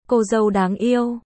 Cô dâu đáng yêu.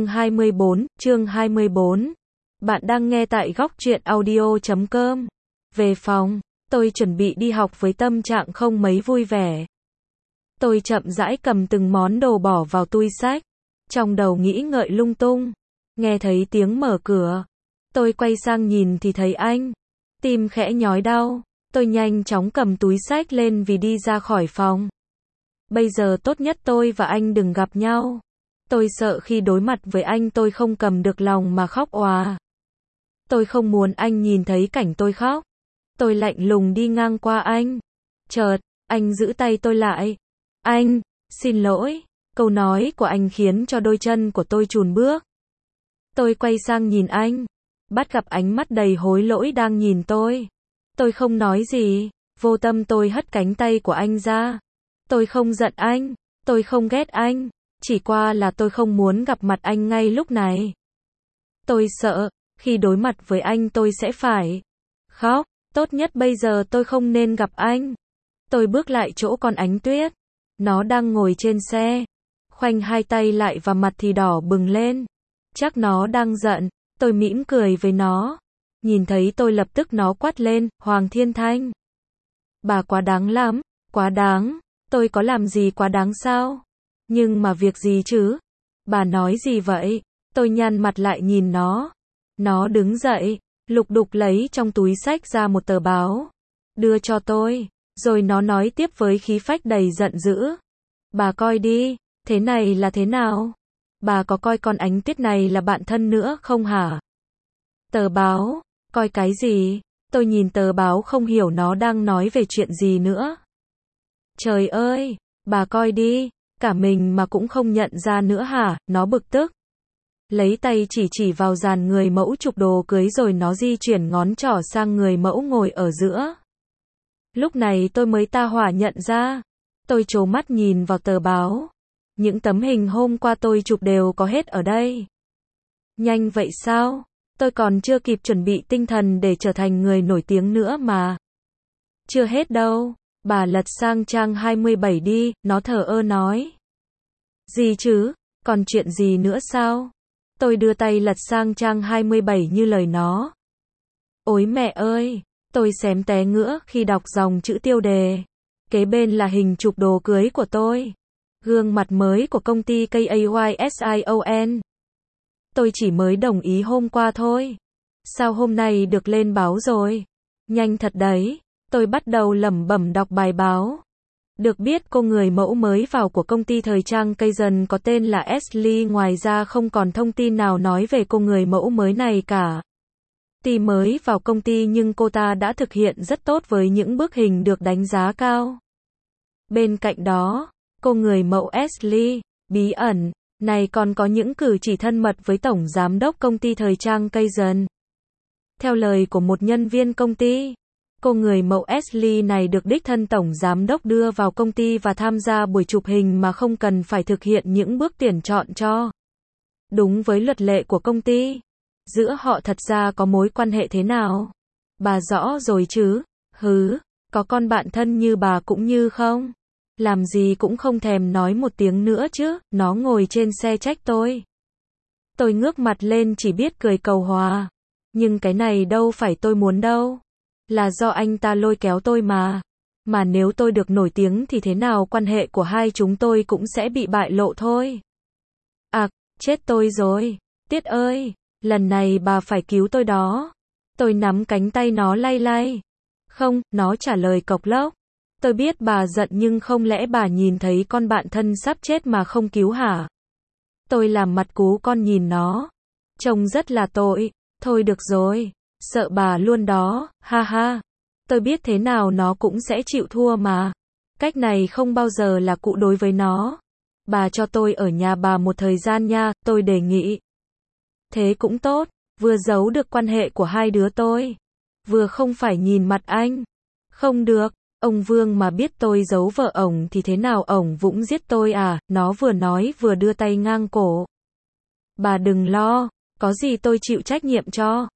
Chương 24. Bạn đang nghe tại góc truyện audio.com. Về phòng, tôi chuẩn bị đi học với tâm trạng không mấy vui vẻ. Tôi chậm rãi cầm từng món đồ bỏ vào túi xách. Trong đầu nghĩ ngợi lung tung. Nghe thấy tiếng mở cửa. Tôi quay sang nhìn thì thấy anh. Tim khẽ nhói đau. Tôi nhanh chóng cầm túi xách lên vì đi ra khỏi phòng. Bây giờ tốt nhất tôi và anh đừng gặp nhau. Tôi sợ khi đối mặt với anh tôi không cầm được lòng mà khóc òa. Tôi không muốn anh nhìn thấy cảnh tôi khóc. Tôi lạnh lùng đi ngang qua anh. Chợt, anh giữ tay tôi lại. Anh, xin lỗi. Câu nói của anh khiến cho đôi chân của tôi chùn bước. Tôi quay sang nhìn anh. Bắt gặp ánh mắt đầy hối lỗi đang nhìn tôi. Tôi không nói gì. Vô tâm tôi hất cánh tay của anh ra. Tôi không giận anh. Tôi không ghét anh. Chỉ qua là tôi không muốn gặp mặt anh ngay lúc này. Tôi sợ, khi đối mặt với anh tôi sẽ phải khóc. Tốt nhất bây giờ tôi không nên gặp anh. Tôi bước lại chỗ con Ánh Tuyết. Nó đang ngồi trên xe. Khoanh hai tay lại và mặt thì đỏ bừng lên. Chắc nó đang giận. Tôi mỉm cười với nó. Nhìn thấy tôi lập tức nó quát lên, Hoàng Thiên Thanh. Bà quá đáng lắm, quá đáng. Tôi có làm gì quá đáng sao? Nhưng mà việc gì chứ? Bà nói gì vậy? Tôi nhăn mặt lại nhìn nó. Nó đứng dậy, lục đục lấy trong túi xách ra một tờ báo. Đưa cho tôi. Rồi nó nói tiếp với khí phách đầy giận dữ. Bà coi đi, thế này là thế nào? Bà có coi con Ánh Tuyết này là bạn thân nữa không hả? Tờ báo, coi cái gì? Tôi nhìn tờ báo không hiểu nó đang nói về chuyện gì nữa. Trời ơi, bà coi đi, cả mình mà cũng không nhận ra nữa hả? Nó bực tức. Lấy tay chỉ vào dàn người mẫu chụp đồ cưới rồi nó di chuyển ngón trỏ sang người mẫu ngồi ở giữa. Lúc này tôi mới ta hỏa nhận ra. Tôi trố mắt nhìn vào tờ báo. Những tấm hình hôm qua tôi chụp đều có hết ở đây. Nhanh vậy sao? Tôi còn chưa kịp chuẩn bị tinh thần để trở thành người nổi tiếng nữa mà. Chưa hết đâu. Bà lật sang trang 27 đi, nó thờ ơ nói. Gì chứ? Còn chuyện gì nữa sao? Tôi đưa tay lật sang trang 27 như lời nó. Ôi mẹ ơi! Tôi xém té ngửa khi đọc dòng chữ tiêu đề. Kế bên là hình chụp đồ cưới của tôi. Gương mặt mới của công ty KAYSION. Tôi chỉ mới đồng ý hôm qua thôi. Sao hôm nay được lên báo rồi? Nhanh thật đấy. Tôi bắt đầu lẩm bẩm đọc bài báo. Được biết cô người mẫu mới vào của công ty thời trang Kaizen có tên là Ashley. Ngoài ra không còn thông tin nào nói về cô người mẫu mới này cả. Tuy mới vào công ty nhưng cô ta đã thực hiện rất tốt với những bức hình được đánh giá cao. Bên cạnh đó, cô người mẫu Ashley, bí ẩn, này còn có những cử chỉ thân mật với tổng giám đốc công ty thời trang Kaizen. Theo lời của một nhân viên công ty, cô người mẫu Ashley này được đích thân tổng giám đốc đưa vào công ty và tham gia buổi chụp hình mà không cần phải thực hiện những bước tuyển chọn cho. Đúng với luật lệ của công ty. Giữa họ thật ra có mối quan hệ thế nào? Bà rõ rồi chứ? Hứ, có con bạn thân như bà cũng như không? Làm gì cũng không thèm nói một tiếng nữa chứ, nó ngồi trên xe trách tôi. Tôi ngước mặt lên chỉ biết cười cầu hòa. Nhưng cái này đâu phải tôi muốn đâu. Là do anh ta lôi kéo tôi mà. Mà nếu tôi được nổi tiếng thì thế nào quan hệ của hai chúng tôi cũng sẽ bị bại lộ thôi. À, chết tôi rồi. Tiết ơi, lần này bà phải cứu tôi đó. Tôi nắm cánh tay nó lay lay. Không, nó trả lời cộc lốc. Tôi biết bà giận nhưng không lẽ bà nhìn thấy con bạn thân sắp chết mà không cứu hả? Tôi làm mặt cú con nhìn nó. Trông rất là tội. Thôi được rồi. Sợ bà luôn đó, ha ha. Tôi biết thế nào nó cũng sẽ chịu thua mà. Cách này không bao giờ là cũ đối với nó. Bà cho tôi ở nhà bà một thời gian nha, tôi đề nghị. Thế cũng tốt, vừa giấu được quan hệ của hai đứa tôi. Vừa không phải nhìn mặt anh. Không được, ông Vương mà biết tôi giấu vợ ổng thì thế nào ổng cũng giết tôi à, nó vừa nói vừa đưa tay ngang cổ. Bà đừng lo, có gì tôi chịu trách nhiệm cho.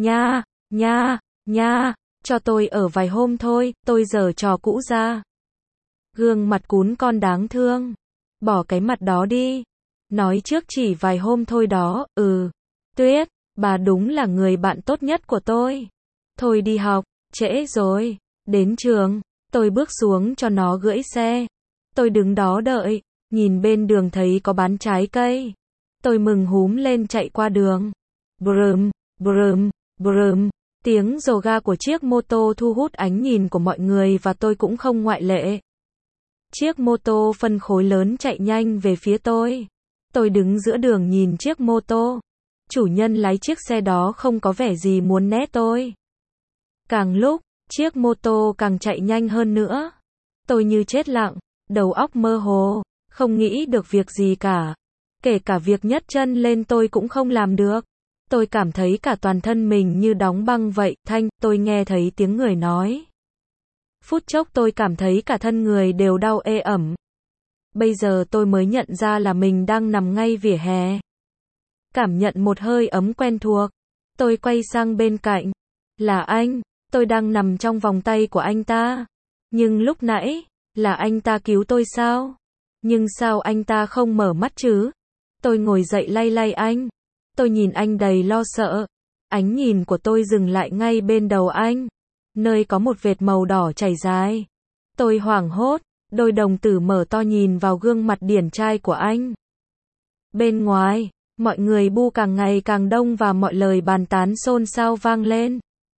Nha, cho tôi ở vài hôm thôi, tôi giở trò cũ ra. Gương mặt cún con đáng thương. Bỏ cái mặt đó đi. Nói trước chỉ vài hôm thôi đó, Tuyết, bà đúng là người bạn tốt nhất của tôi. Thôi đi học, trễ rồi. Đến trường, tôi bước xuống cho nó gửi xe. Tôi đứng đó đợi, nhìn bên đường thấy có bán trái cây. Tôi mừng húm lên chạy qua đường. Brum, brum, brum. Tiếng rồ ga của chiếc mô tô thu hút ánh nhìn của mọi người và tôi cũng không ngoại lệ. Chiếc mô tô phân khối lớn chạy nhanh về phía tôi. Tôi đứng giữa đường nhìn chiếc mô tô. Chủ nhân lái chiếc xe đó không có vẻ gì muốn né tôi. Càng lúc, chiếc mô tô càng chạy nhanh hơn nữa. Tôi như chết lặng, đầu óc mơ hồ, không nghĩ được việc gì cả. Kể cả việc nhấc chân lên tôi cũng không làm được. Tôi cảm thấy cả toàn thân mình như đóng băng vậy. Thanh, tôi nghe thấy tiếng người nói. Phút chốc tôi cảm thấy cả thân người đều đau ê ẩm. Bây giờ tôi mới nhận ra là mình đang nằm ngay vỉa hè. Cảm nhận một hơi ấm quen thuộc. Tôi quay sang bên cạnh. Là anh, tôi đang nằm trong vòng tay của anh ta. Nhưng lúc nãy, là anh ta cứu tôi sao? Nhưng sao anh ta không mở mắt chứ? Tôi ngồi dậy lay lay anh. Tôi nhìn anh đầy lo sợ. Ánh nhìn của tôi dừng lại ngay bên đầu anh. Nơi có một vệt màu đỏ chảy dài. Tôi hoảng hốt, đôi đồng tử mở to nhìn vào gương mặt điển trai của anh. Bên ngoài, mọi người bu càng ngày càng đông và mọi lời bàn tán xôn xao vang lên.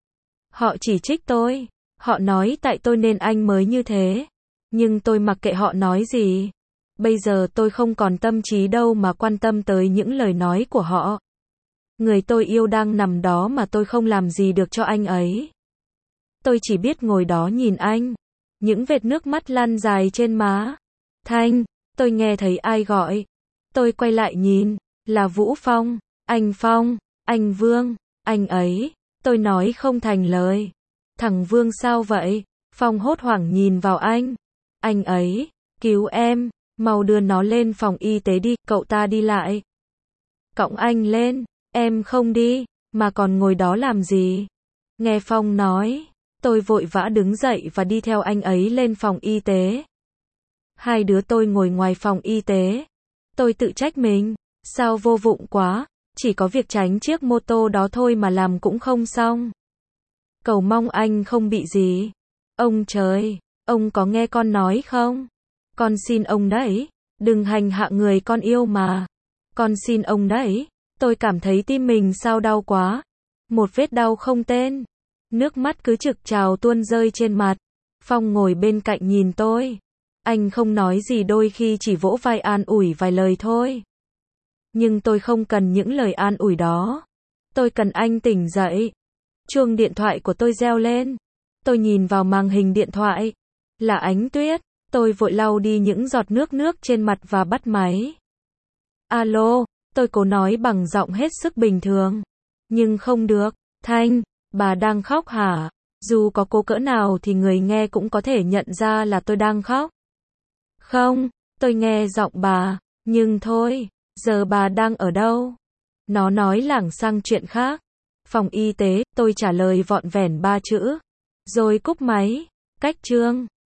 Họ chỉ trích tôi. Họ nói tại tôi nên anh mới như thế. Nhưng tôi mặc kệ họ nói gì. Bây giờ tôi không còn tâm trí đâu mà quan tâm tới những lời nói của họ. Người tôi yêu đang nằm đó mà tôi không làm gì được cho anh ấy. Tôi chỉ biết ngồi đó nhìn anh. Những vệt nước mắt lăn dài trên má. Thanh, tôi nghe thấy ai gọi. Tôi quay lại nhìn. Là Vũ Phong. Anh Phong, anh Vương, anh ấy. Tôi nói không thành lời. Thằng Vương sao vậy? Phong hốt hoảng nhìn vào anh. Anh ấy, cứu em, mau đưa nó lên phòng y tế đi, cậu ta đi lại. Cõng anh lên, em không đi, mà còn ngồi đó làm gì? Nghe Phong nói, tôi vội vã đứng dậy và đi theo anh ấy lên phòng y tế. Hai đứa tôi ngồi ngoài phòng y tế. Tôi tự trách mình, sao vô vụng quá, chỉ có việc tránh chiếc mô tô đó thôi mà làm cũng không xong. Cầu mong anh không bị gì. Ông trời, ông có nghe con nói không? Con xin ông đấy, đừng hành hạ người con yêu mà. Con xin ông đấy. Tôi cảm thấy tim mình sao đau quá. Một vết đau không tên. Nước mắt cứ trực trào tuôn rơi trên mặt. Phong ngồi bên cạnh nhìn tôi. Anh không nói gì, đôi khi chỉ vỗ vai an ủi vài lời thôi. Nhưng tôi không cần những lời an ủi đó. Tôi cần anh tỉnh dậy. Chuông điện thoại của tôi reo lên. Tôi nhìn vào màn hình điện thoại. Là Ánh Tuyết. Tôi vội lau đi những giọt nước trên mặt và bắt máy. Alo, tôi cố nói bằng giọng hết sức bình thường. Nhưng không được. Thanh, bà đang khóc hả? Dù có cố cỡ nào thì người nghe cũng có thể nhận ra là tôi đang khóc. Không, tôi nghe giọng bà. Nhưng thôi, giờ bà đang ở đâu? Nó nói lảng sang chuyện khác. Phòng y tế, tôi trả lời vọn vẹn 3 chữ. Rồi cúp máy. Cách chương.